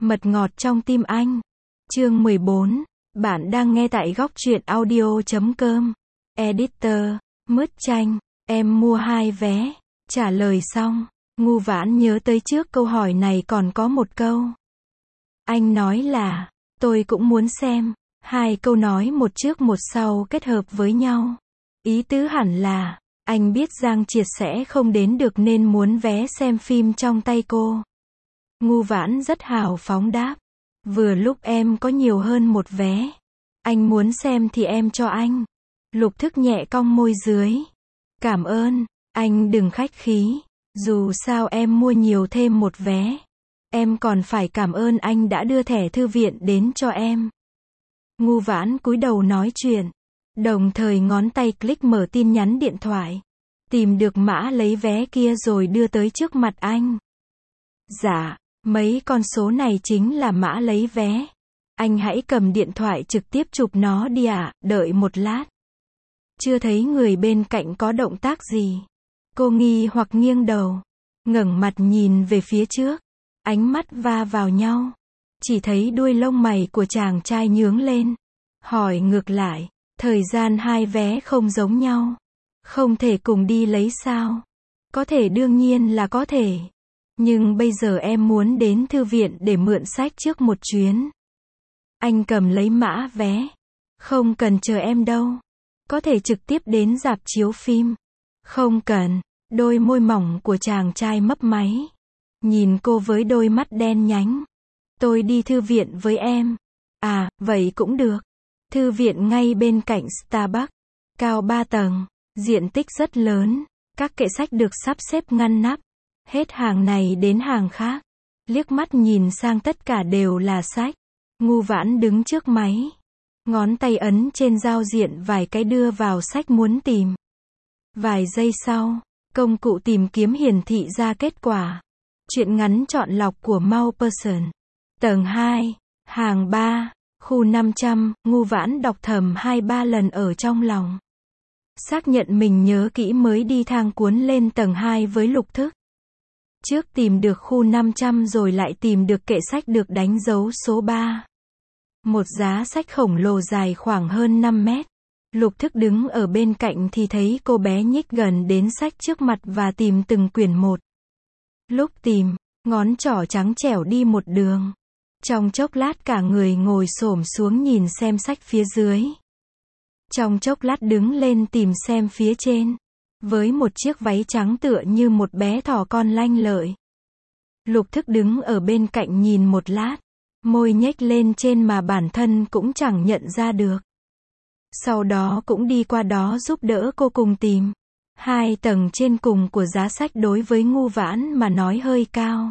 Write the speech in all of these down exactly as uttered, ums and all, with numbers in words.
Mật ngọt trong tim anh. Chương mười bốn. Bạn đang nghe tại góc truyện audio chấm com. Editor. Mứt chanh. Em mua hai vé. Trả lời xong, Ngu Vãn nhớ tới trước câu hỏi này còn có một câu. Anh nói là, tôi cũng muốn xem. Hai câu nói một trước một sau kết hợp với nhau. Ý tứ hẳn là, anh biết Giang Triệt sẽ không đến được nên muốn vé xem phim trong tay cô. Ngu Vãn rất hào phóng đáp. Vừa lúc em có nhiều hơn một vé. Anh muốn xem thì em cho anh. Lục Thức nhẹ cong môi dưới. Cảm ơn, anh đừng khách khí. Dù sao em mua nhiều thêm một vé. Em còn phải cảm ơn anh đã đưa thẻ thư viện đến cho em. Ngu Vãn cúi đầu nói chuyện. Đồng thời ngón tay click mở tin nhắn điện thoại. Tìm được mã lấy vé kia rồi đưa tới trước mặt anh. Dạ, mấy con số này chính là mã lấy vé. Anh hãy cầm điện thoại trực tiếp chụp nó đi ạ, à, đợi một lát. Chưa thấy người bên cạnh có động tác gì. Cô nghi hoặc nghiêng đầu. Ngẩng mặt nhìn về phía trước. Ánh mắt va vào nhau. Chỉ thấy đuôi lông mày của chàng trai nhướng lên. Hỏi ngược lại. Thời gian hai vé không giống nhau. Không thể cùng đi lấy sao? Có thể, đương nhiên là có thể. Nhưng bây giờ em muốn đến thư viện để mượn sách trước một chuyến. Anh cầm lấy mã vé. Không cần chờ em đâu. Có thể trực tiếp đến rạp chiếu phim. Không cần. Đôi môi mỏng của chàng trai mấp máy. Nhìn cô với đôi mắt đen nhánh. Tôi đi thư viện với em. À, vậy cũng được. Thư viện ngay bên cạnh Starbucks. Cao ba tầng. Diện tích rất lớn. Các kệ sách được sắp xếp ngăn nắp. Hết hàng này đến hàng khác. Liếc mắt nhìn sang tất cả đều là sách. Ngu Vãn đứng trước máy. Ngón tay ấn trên giao diện vài cái đưa vào sách muốn tìm. Vài giây sau, công cụ tìm kiếm hiển thị ra kết quả. Truyện ngắn chọn lọc của Maupassant. Tầng hai, hàng ba, khu năm trăm, Ngu Vãn đọc thầm hai ba lần ở trong lòng. Xác nhận mình nhớ kỹ mới đi thang cuốn lên tầng hai với Lục Thức. Trước tìm được khu năm trăm rồi lại tìm được kệ sách được đánh dấu số ba. Một giá sách khổng lồ dài khoảng hơn năm mét. Lục Thức đứng ở bên cạnh thì thấy cô bé nhích gần đến sách trước mặt và tìm từng quyển một. Lúc tìm, ngón trỏ trắng trẻo đi một đường. Trong chốc lát cả người ngồi xổm xuống nhìn xem sách phía dưới. Trong chốc lát đứng lên tìm xem phía trên. Với một chiếc váy trắng tựa như một bé thỏ con lanh lợi. Lục Thức đứng ở bên cạnh nhìn một lát. Môi nhếch lên trên mà bản thân cũng chẳng nhận ra được. Sau đó cũng đi qua đó giúp đỡ cô cùng tìm. Hai tầng trên cùng của giá sách đối với Ngu Vãn mà nói hơi cao.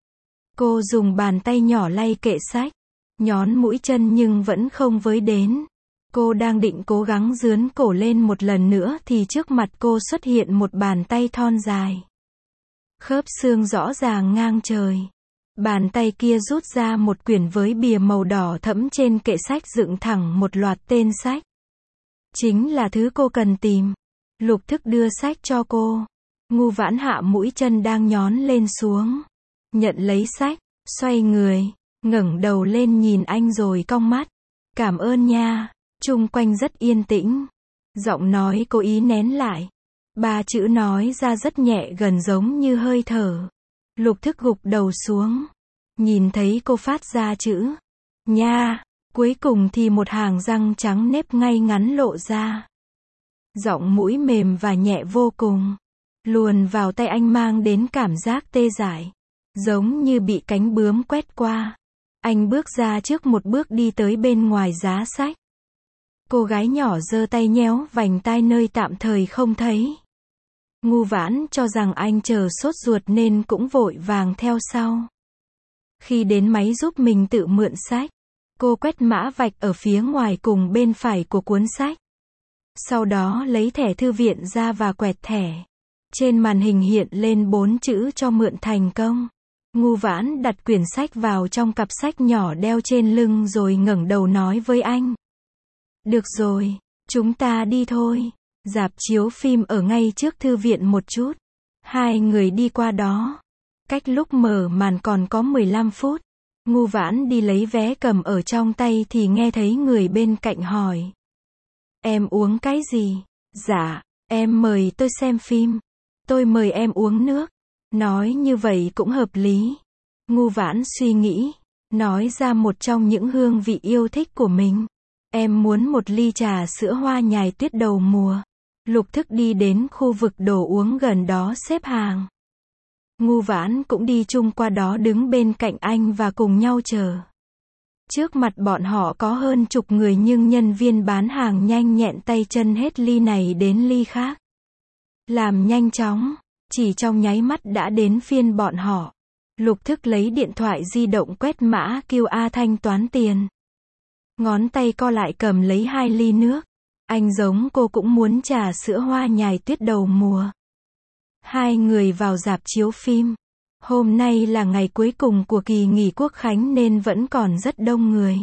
Cô dùng bàn tay nhỏ lay kệ sách. Nhón mũi chân nhưng vẫn không với đến. Cô đang định cố gắng dướn cổ lên một lần nữa thì trước mặt cô xuất hiện một bàn tay thon dài. Khớp xương rõ ràng ngang trời. Bàn tay kia rút ra một quyển với bìa màu đỏ thẫm, trên kệ sách dựng thẳng một loạt tên sách. Chính là thứ cô cần tìm. Lục Thức đưa sách cho cô. Ngu Vãn hạ mũi chân đang nhón lên xuống. Nhận lấy sách, xoay người, ngẩng đầu lên nhìn anh rồi cong mắt. Cảm ơn nha. Chung quanh rất yên tĩnh. Giọng nói cố ý nén lại. Ba chữ nói ra rất nhẹ gần giống như hơi thở. Lục Thức gục đầu xuống. Nhìn thấy cô phát ra chữ nha. Cuối cùng thì một hàng răng trắng nếp ngay ngắn lộ ra. Giọng mũi mềm và nhẹ vô cùng. Luồn vào tay anh mang đến cảm giác tê dại. Giống như bị cánh bướm quét qua. Anh bước ra trước một bước đi tới bên ngoài giá sách. Cô gái nhỏ giơ tay nhéo vành tai nơi tạm thời không thấy. Ngu Vãn cho rằng anh chờ sốt ruột nên cũng vội vàng theo sau. Khi đến máy giúp mình tự mượn sách, cô quét mã vạch ở phía ngoài cùng bên phải của cuốn sách. Sau đó lấy thẻ thư viện ra và quẹt thẻ. Trên màn hình hiện lên bốn chữ cho mượn thành công. Ngu Vãn đặt quyển sách vào trong cặp sách nhỏ đeo trên lưng rồi ngẩng đầu nói với anh. Được rồi, chúng ta đi thôi. Rạp chiếu phim ở ngay trước thư viện một chút. Hai người đi qua đó. Cách lúc mở màn còn có mười lăm phút. Ngu Vãn đi lấy vé cầm ở trong tay thì nghe thấy người bên cạnh hỏi. Em uống cái gì? Dạ, em mời tôi xem phim. Tôi mời em uống nước. Nói như vậy cũng hợp lý. Ngu Vãn suy nghĩ, nói ra một trong những hương vị yêu thích của mình. Em muốn một ly trà sữa hoa nhài tuyết đầu mùa. Lục Thức đi đến khu vực đồ uống gần đó xếp hàng. Ngu Vãn cũng đi chung qua đó đứng bên cạnh anh và cùng nhau chờ. Trước mặt bọn họ có hơn chục người nhưng nhân viên bán hàng nhanh nhẹn tay chân hết ly này đến ly khác. Làm nhanh chóng, chỉ trong nháy mắt đã đến phiên bọn họ. Lục Thức lấy điện thoại di động quét mã quy rờ thanh toán tiền. Ngón tay co lại cầm lấy hai ly nước. Anh giống cô cũng muốn trà sữa hoa nhài tuyết đầu mùa. Hai người vào rạp chiếu phim. Hôm nay là ngày cuối cùng của kỳ nghỉ Quốc khánh nên vẫn còn rất đông người.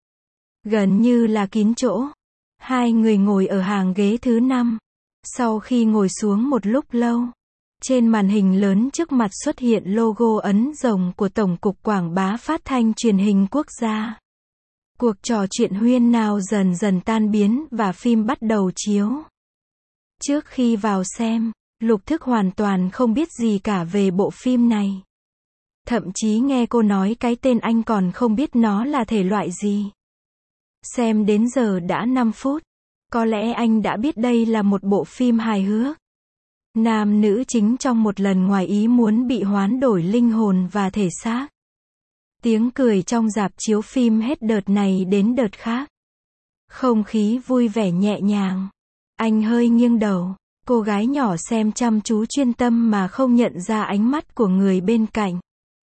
Gần như là kín chỗ. Hai người ngồi ở hàng ghế thứ năm. Sau khi ngồi xuống một lúc lâu, trên màn hình lớn trước mặt xuất hiện logo ấn rồng của Tổng cục Quảng bá Phát thanh Truyền hình Quốc gia. Cuộc trò chuyện huyên náo dần dần tan biến và phim bắt đầu chiếu. Trước khi vào xem, Lục Thức hoàn toàn không biết gì cả về bộ phim này. Thậm chí nghe cô nói cái tên anh còn không biết nó là thể loại gì. Xem đến giờ đã năm phút. Có lẽ anh đã biết đây là một bộ phim hài hước. Nam nữ chính trong một lần ngoài ý muốn bị hoán đổi linh hồn và thể xác. Tiếng cười trong rạp chiếu phim hết đợt này đến đợt khác. Không khí vui vẻ nhẹ nhàng. Anh hơi nghiêng đầu. Cô gái nhỏ xem chăm chú chuyên tâm mà không nhận ra ánh mắt của người bên cạnh.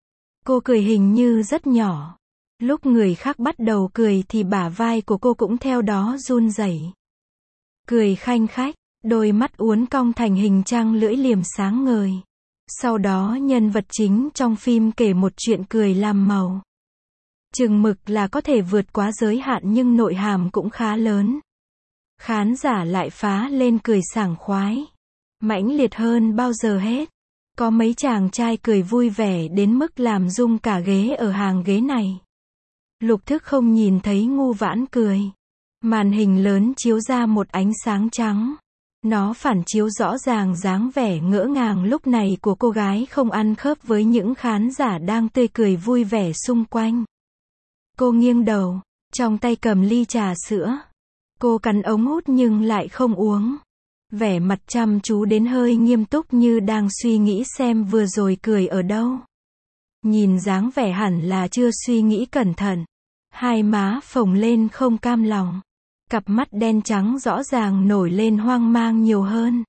Cô cười hình như rất nhỏ. Lúc người khác bắt đầu cười thì bả vai của cô cũng theo đó run rẩy. Cười khanh khách, đôi mắt uốn cong thành hình trăng lưỡi liềm sáng ngời. Sau đó nhân vật chính trong phim kể một chuyện cười làm màu. Chừng mực là có thể vượt quá giới hạn nhưng nội hàm cũng khá lớn. Khán giả lại phá lên cười sảng khoái. Mãnh liệt hơn bao giờ hết. Có mấy chàng trai cười vui vẻ đến mức làm rung cả ghế ở hàng ghế này. Lục Thức không nhìn thấy Ngu Vãn cười. Màn hình lớn chiếu ra một ánh sáng trắng. Nó phản chiếu rõ ràng dáng vẻ ngỡ ngàng lúc này của cô gái không ăn khớp với những khán giả đang tươi cười vui vẻ xung quanh. Cô nghiêng đầu, trong tay cầm ly trà sữa. Cô cắn ống hút nhưng lại không uống. Vẻ mặt chăm chú đến hơi nghiêm túc như đang suy nghĩ xem vừa rồi cười ở đâu. Nhìn dáng vẻ hẳn là chưa suy nghĩ cẩn thận. Hai má phồng lên không cam lòng. Cặp mắt đen trắng rõ ràng nổi lên hoang mang nhiều hơn.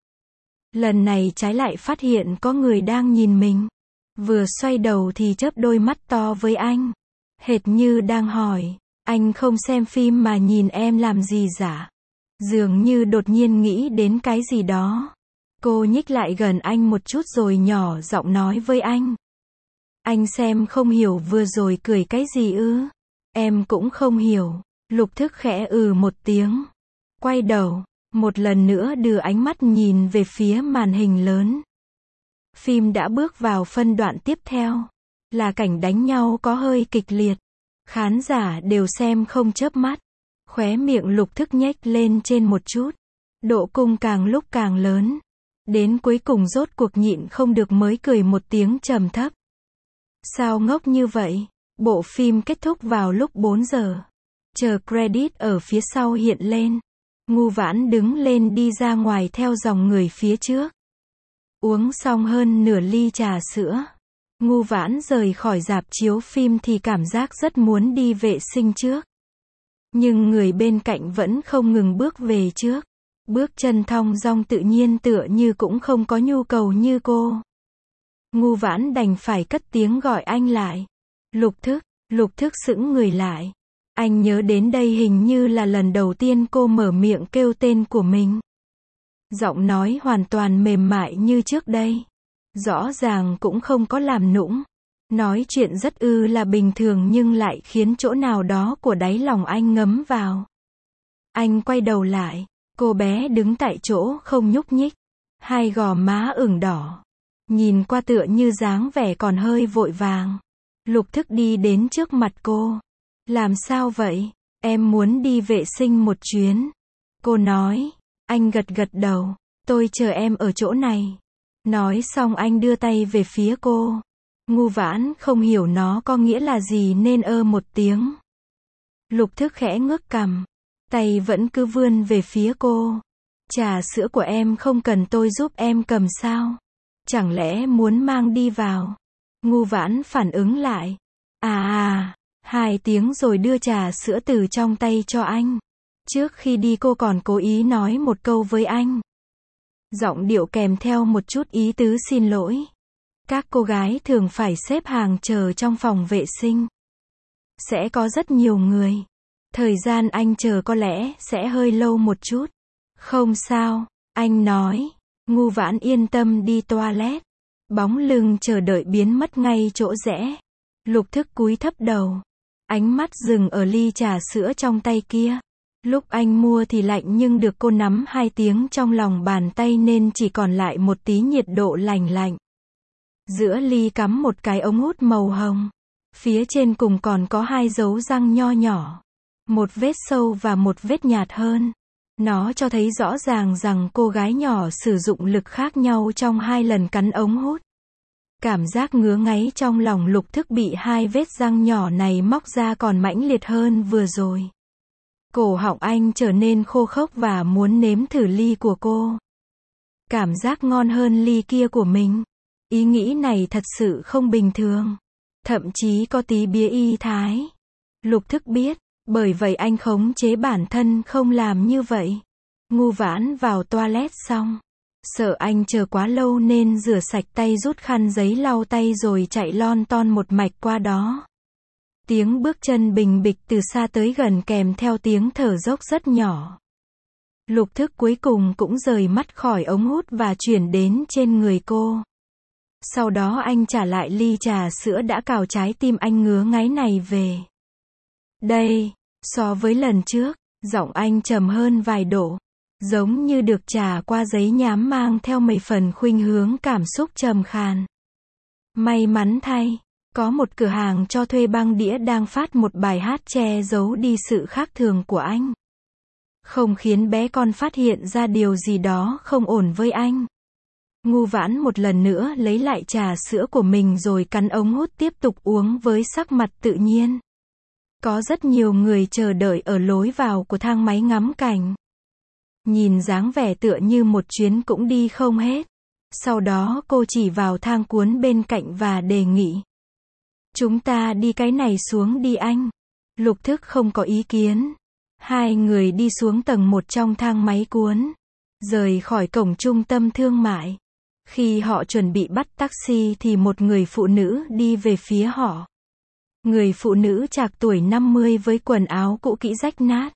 Lần này trái lại phát hiện có người đang nhìn mình. Vừa xoay đầu thì chớp đôi mắt to với anh. Hệt như đang hỏi, anh không xem phim mà nhìn em làm gì dạ? Dường như đột nhiên nghĩ đến cái gì đó. Cô nhích lại gần anh một chút rồi nhỏ giọng nói với anh. Anh xem không hiểu vừa rồi cười cái gì ư? Em cũng không hiểu. Lục Thức khẽ ừ một tiếng. Quay đầu, một lần nữa đưa ánh mắt nhìn về phía màn hình lớn. Phim đã bước vào phân đoạn tiếp theo. Là cảnh đánh nhau có hơi kịch liệt. Khán giả đều xem không chớp mắt. Khóe miệng Lục Thức nhếch lên trên một chút. Độ cung càng lúc càng lớn. Đến cuối cùng rốt cuộc nhịn không được mới cười một tiếng trầm thấp. Sao ngốc như vậy? Bộ phim kết thúc vào lúc bốn giờ. Chờ credit ở phía sau hiện lên. Ngu Vãn đứng lên đi ra ngoài theo dòng người phía trước. Uống xong hơn nửa ly trà sữa. Ngu Vãn rời khỏi rạp chiếu phim thì cảm giác rất muốn đi vệ sinh trước. Nhưng người bên cạnh vẫn không ngừng bước về trước. Bước chân thong dong tự nhiên tựa như cũng không có nhu cầu như cô. Ngu Vãn đành phải cất tiếng gọi anh lại. Lục Thức, Lục Thức sững người lại. Anh nhớ đến đây hình như là lần đầu tiên cô mở miệng kêu tên của mình. Giọng nói hoàn toàn mềm mại như trước đây. Rõ ràng cũng không có làm nũng. Nói chuyện rất ư là bình thường nhưng lại khiến chỗ nào đó của đáy lòng anh ngấm vào. Anh quay đầu lại. Cô bé đứng tại chỗ không nhúc nhích. Hai gò má ửng đỏ. Nhìn qua tựa như dáng vẻ còn hơi vội vàng. Lục Thức đi đến trước mặt cô. Làm sao vậy? Em muốn đi vệ sinh một chuyến. Cô nói. Anh gật gật đầu. Tôi chờ em ở chỗ này. Nói xong anh đưa tay về phía cô. Ngu Vãn không hiểu nó có nghĩa là gì nên ơ một tiếng. Lục Thức khẽ ngước cằm. Tay vẫn cứ vươn về phía cô. Trà sữa của em không cần tôi giúp em cầm sao? Chẳng lẽ muốn mang đi vào? Ngu Vãn phản ứng lại. À à, hai tiếng rồi đưa trà sữa từ trong tay cho anh. Trước khi đi cô còn cố ý nói một câu với anh. Giọng điệu kèm theo một chút ý tứ xin lỗi. Các cô gái thường phải xếp hàng chờ trong phòng vệ sinh. Sẽ có rất nhiều người. Thời gian anh chờ có lẽ sẽ hơi lâu một chút. Không sao, anh nói. Ngu Vãn yên tâm đi toilet. Bóng lưng chờ đợi biến mất ngay chỗ rẽ. Lục Thức cúi thấp đầu. Ánh mắt dừng ở ly trà sữa trong tay kia. Lúc anh mua thì lạnh nhưng được cô nắm hai tiếng trong lòng bàn tay nên chỉ còn lại một tí nhiệt độ lành lạnh. Giữa ly cắm một cái ống hút màu hồng. Phía trên cùng còn có hai dấu răng nho nhỏ. Một vết sâu và một vết nhạt hơn. Nó cho thấy rõ ràng rằng cô gái nhỏ sử dụng lực khác nhau trong hai lần cắn ống hút. Cảm giác ngứa ngáy trong lòng Lục Thức bị hai vết răng nhỏ này móc ra còn mãnh liệt hơn vừa rồi. Cổ họng anh trở nên khô khốc và muốn nếm thử ly của cô. Cảm giác ngon hơn ly kia của mình. Ý nghĩ này thật sự không bình thường. Thậm chí có tí bía y thái. Lục Thức biết, bởi vậy anh khống chế bản thân không làm như vậy. Ngu Vãn vào toilet xong. Sợ anh chờ quá lâu nên rửa sạch tay rút khăn giấy lau tay rồi chạy lon ton một mạch qua đó. Tiếng bước chân bình bịch từ xa tới gần kèm theo tiếng thở dốc rất nhỏ. Lục Thức cuối cùng cũng rời mắt khỏi ống hút và chuyển đến trên người cô. Sau đó anh trả lại ly trà sữa đã cào trái tim anh ngứa ngáy này về. Đây, so với lần trước, giọng anh trầm hơn vài độ. Giống như được trà qua giấy nhám mang theo mấy phần khuynh hướng cảm xúc trầm khàn. May mắn thay, có một cửa hàng cho thuê băng đĩa đang phát một bài hát che giấu đi sự khác thường của anh. Không khiến bé con phát hiện ra điều gì đó không ổn với anh. Ngu Vãn một lần nữa lấy lại trà sữa của mình rồi cắn ống hút tiếp tục uống với sắc mặt tự nhiên. Có rất nhiều người chờ đợi ở lối vào của thang máy ngắm cảnh. Nhìn dáng vẻ tựa như một chuyến cũng đi không hết. Sau đó cô chỉ vào thang cuốn bên cạnh và đề nghị. Chúng ta đi cái này xuống đi anh. Lục Thức không có ý kiến. Hai người đi xuống tầng một trong thang máy cuốn. Rời khỏi cổng trung tâm thương mại. Khi họ chuẩn bị bắt taxi thì một người phụ nữ đi về phía họ. Người phụ nữ trạc tuổi năm mươi với quần áo cũ kỹ rách nát.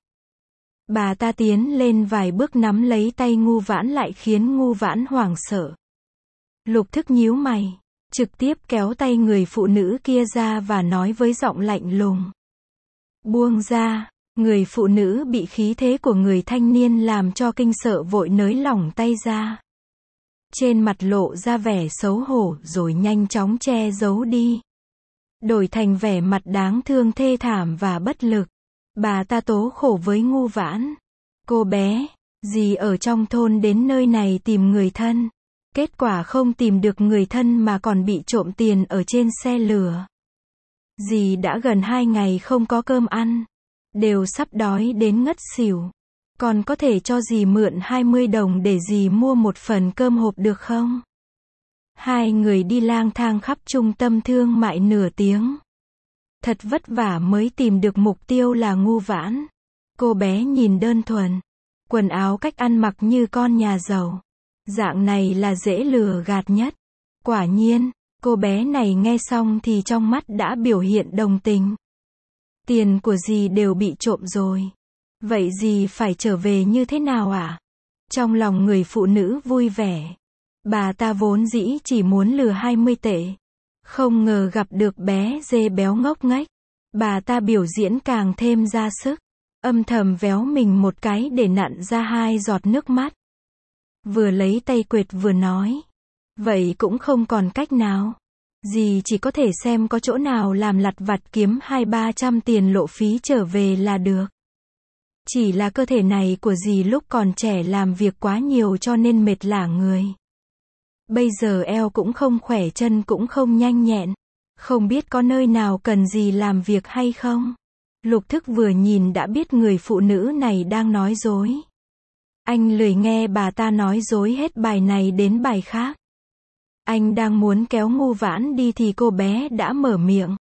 Bà ta tiến lên vài bước nắm lấy tay Ngu Vãn lại khiến Ngu Vãn hoảng sợ. Lục Thức nhíu mày, trực tiếp kéo tay người phụ nữ kia ra và nói với giọng lạnh lùng. Buông ra, người phụ nữ bị khí thế của người thanh niên làm cho kinh sợ vội nới lỏng tay ra. Trên mặt lộ ra vẻ xấu hổ rồi nhanh chóng che giấu đi. Đổi thành vẻ mặt đáng thương thê thảm và bất lực. Bà ta tố khổ với Ngu Vãn. Cô bé, dì ở trong thôn đến nơi này tìm người thân. Kết quả không tìm được người thân mà còn bị trộm tiền ở trên xe lửa. Dì đã gần hai ngày không có cơm ăn. Đều sắp đói đến ngất xỉu. Còn có thể cho dì mượn hai mươi đồng để dì mua một phần cơm hộp được không? Hai người đi lang thang khắp trung tâm thương mại nửa tiếng. Thật vất vả mới tìm được mục tiêu là Ngu Vãn. Cô bé nhìn đơn thuần. Quần áo cách ăn mặc như con nhà giàu. Dạng này là dễ lừa gạt nhất. Quả nhiên, cô bé này nghe xong thì trong mắt đã biểu hiện đồng tình. Tiền của dì đều bị trộm rồi. Vậy dì phải trở về như thế nào ạ? Trong lòng người phụ nữ vui vẻ. Bà ta vốn dĩ chỉ muốn lừa hai mươi tệ. Không ngờ gặp được bé dê béo ngốc nghếch. Bà ta biểu diễn càng thêm ra sức. Âm thầm véo mình một cái để nặn ra hai giọt nước mắt. Vừa lấy tay quệt vừa nói. Vậy cũng không còn cách nào. Dì chỉ có thể xem có chỗ nào làm lặt vặt kiếm hai ba trăm tiền lộ phí trở về là được. Chỉ là cơ thể này của dì lúc còn trẻ làm việc quá nhiều cho nên mệt lả người. Bây giờ eo cũng không khỏe, chân cũng không nhanh nhẹn. Không biết có nơi nào cần dì làm việc hay không? Lục Thức vừa nhìn đã biết người phụ nữ này đang nói dối. Anh lười nghe bà ta nói dối hết bài này đến bài khác. Anh đang muốn kéo Ngu Vãn đi thì cô bé đã mở miệng.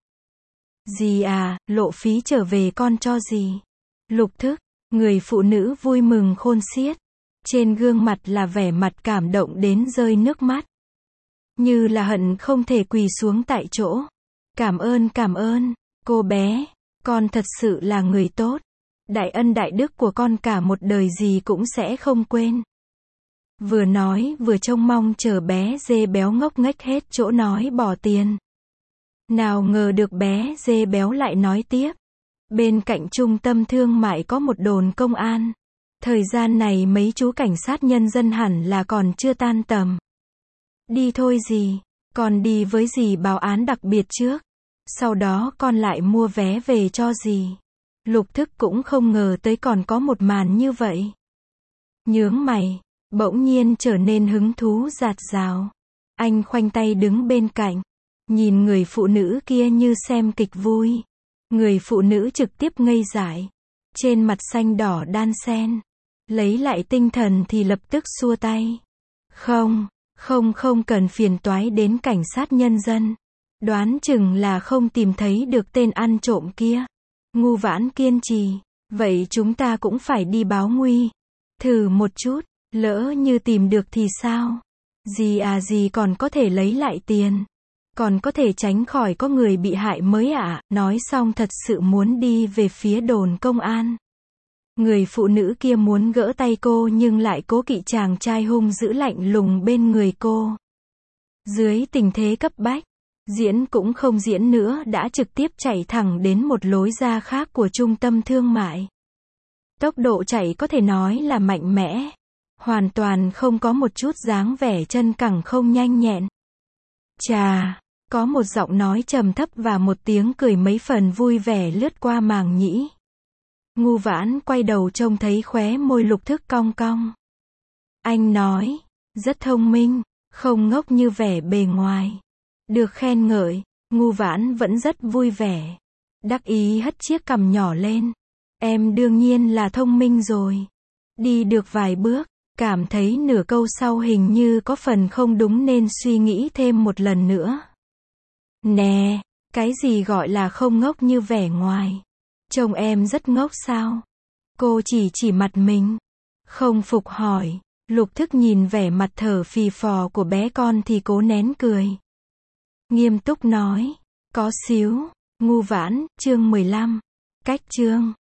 Dì à, lộ phí trở về con cho dì. Lục Thức, người phụ nữ vui mừng khôn xiết. Trên gương mặt là vẻ mặt cảm động đến rơi nước mắt. Như là hận không thể quỳ xuống tại chỗ. Cảm ơn cảm ơn, cô bé, con thật sự là người tốt. Đại ân đại đức của con cả một đời dì cũng sẽ không quên. Vừa nói vừa trông mong chờ bé dê béo ngốc nghếch hết chỗ nói bỏ tiền. Nào ngờ được bé dê béo lại nói tiếp. Bên cạnh trung tâm thương mại có một đồn công an. Thời gian này mấy chú cảnh sát nhân dân hẳn là còn chưa tan tầm. Đi thôi dì, con đi với dì báo án đặc biệt trước. Sau đó con lại mua vé về cho dì. Lục Thức cũng không ngờ tới còn có một màn như vậy. Nhướng mày, bỗng nhiên trở nên hứng thú rạt rào. Anh khoanh tay đứng bên cạnh, nhìn người phụ nữ kia như xem kịch vui. Người phụ nữ trực tiếp ngây dại, trên mặt xanh đỏ đan xen. Lấy lại tinh thần thì lập tức xua tay. Không, không không cần phiền toái đến cảnh sát nhân dân. Đoán chừng là không tìm thấy được tên ăn trộm kia. Ngu Vãn kiên trì. Vậy chúng ta cũng phải đi báo nguy. Thử một chút, lỡ như tìm được thì sao? Dì à dì còn có thể lấy lại tiền. Còn có thể tránh khỏi có người bị hại mới ạ. À. Nói xong thật sự muốn đi về phía đồn công an. Người phụ nữ kia muốn gỡ tay cô nhưng lại cố kỵ chàng trai hung dữ lạnh lùng bên người cô. Dưới tình thế cấp bách, diễn cũng không diễn nữa đã trực tiếp chạy thẳng đến một lối ra khác của trung tâm thương mại. Tốc độ chạy có thể nói là mạnh mẽ. Hoàn toàn không có một chút dáng vẻ chân cẳng không nhanh nhẹn. Chà, có một giọng nói trầm thấp và một tiếng cười mấy phần vui vẻ lướt qua màng nhĩ. Ngu Vãn quay đầu trông thấy khóe môi Lục Thức cong cong. Anh nói, rất thông minh, không ngốc như vẻ bề ngoài. Được khen ngợi, Ngu Vãn vẫn rất vui vẻ. Đắc ý hất chiếc cằm nhỏ lên. Em đương nhiên là thông minh rồi. Đi được vài bước, cảm thấy nửa câu sau hình như có phần không đúng nên suy nghĩ thêm một lần nữa. Nè, cái gì gọi là không ngốc như vẻ ngoài? Trông em rất ngốc sao? Cô chỉ chỉ mặt mình. Không phục hỏi. Lục Thức nhìn vẻ mặt thở phì phò của bé con thì cố nén cười. Nghiêm túc nói. Có xíu. Ngu Vãn, chương mười lăm. Cách chương.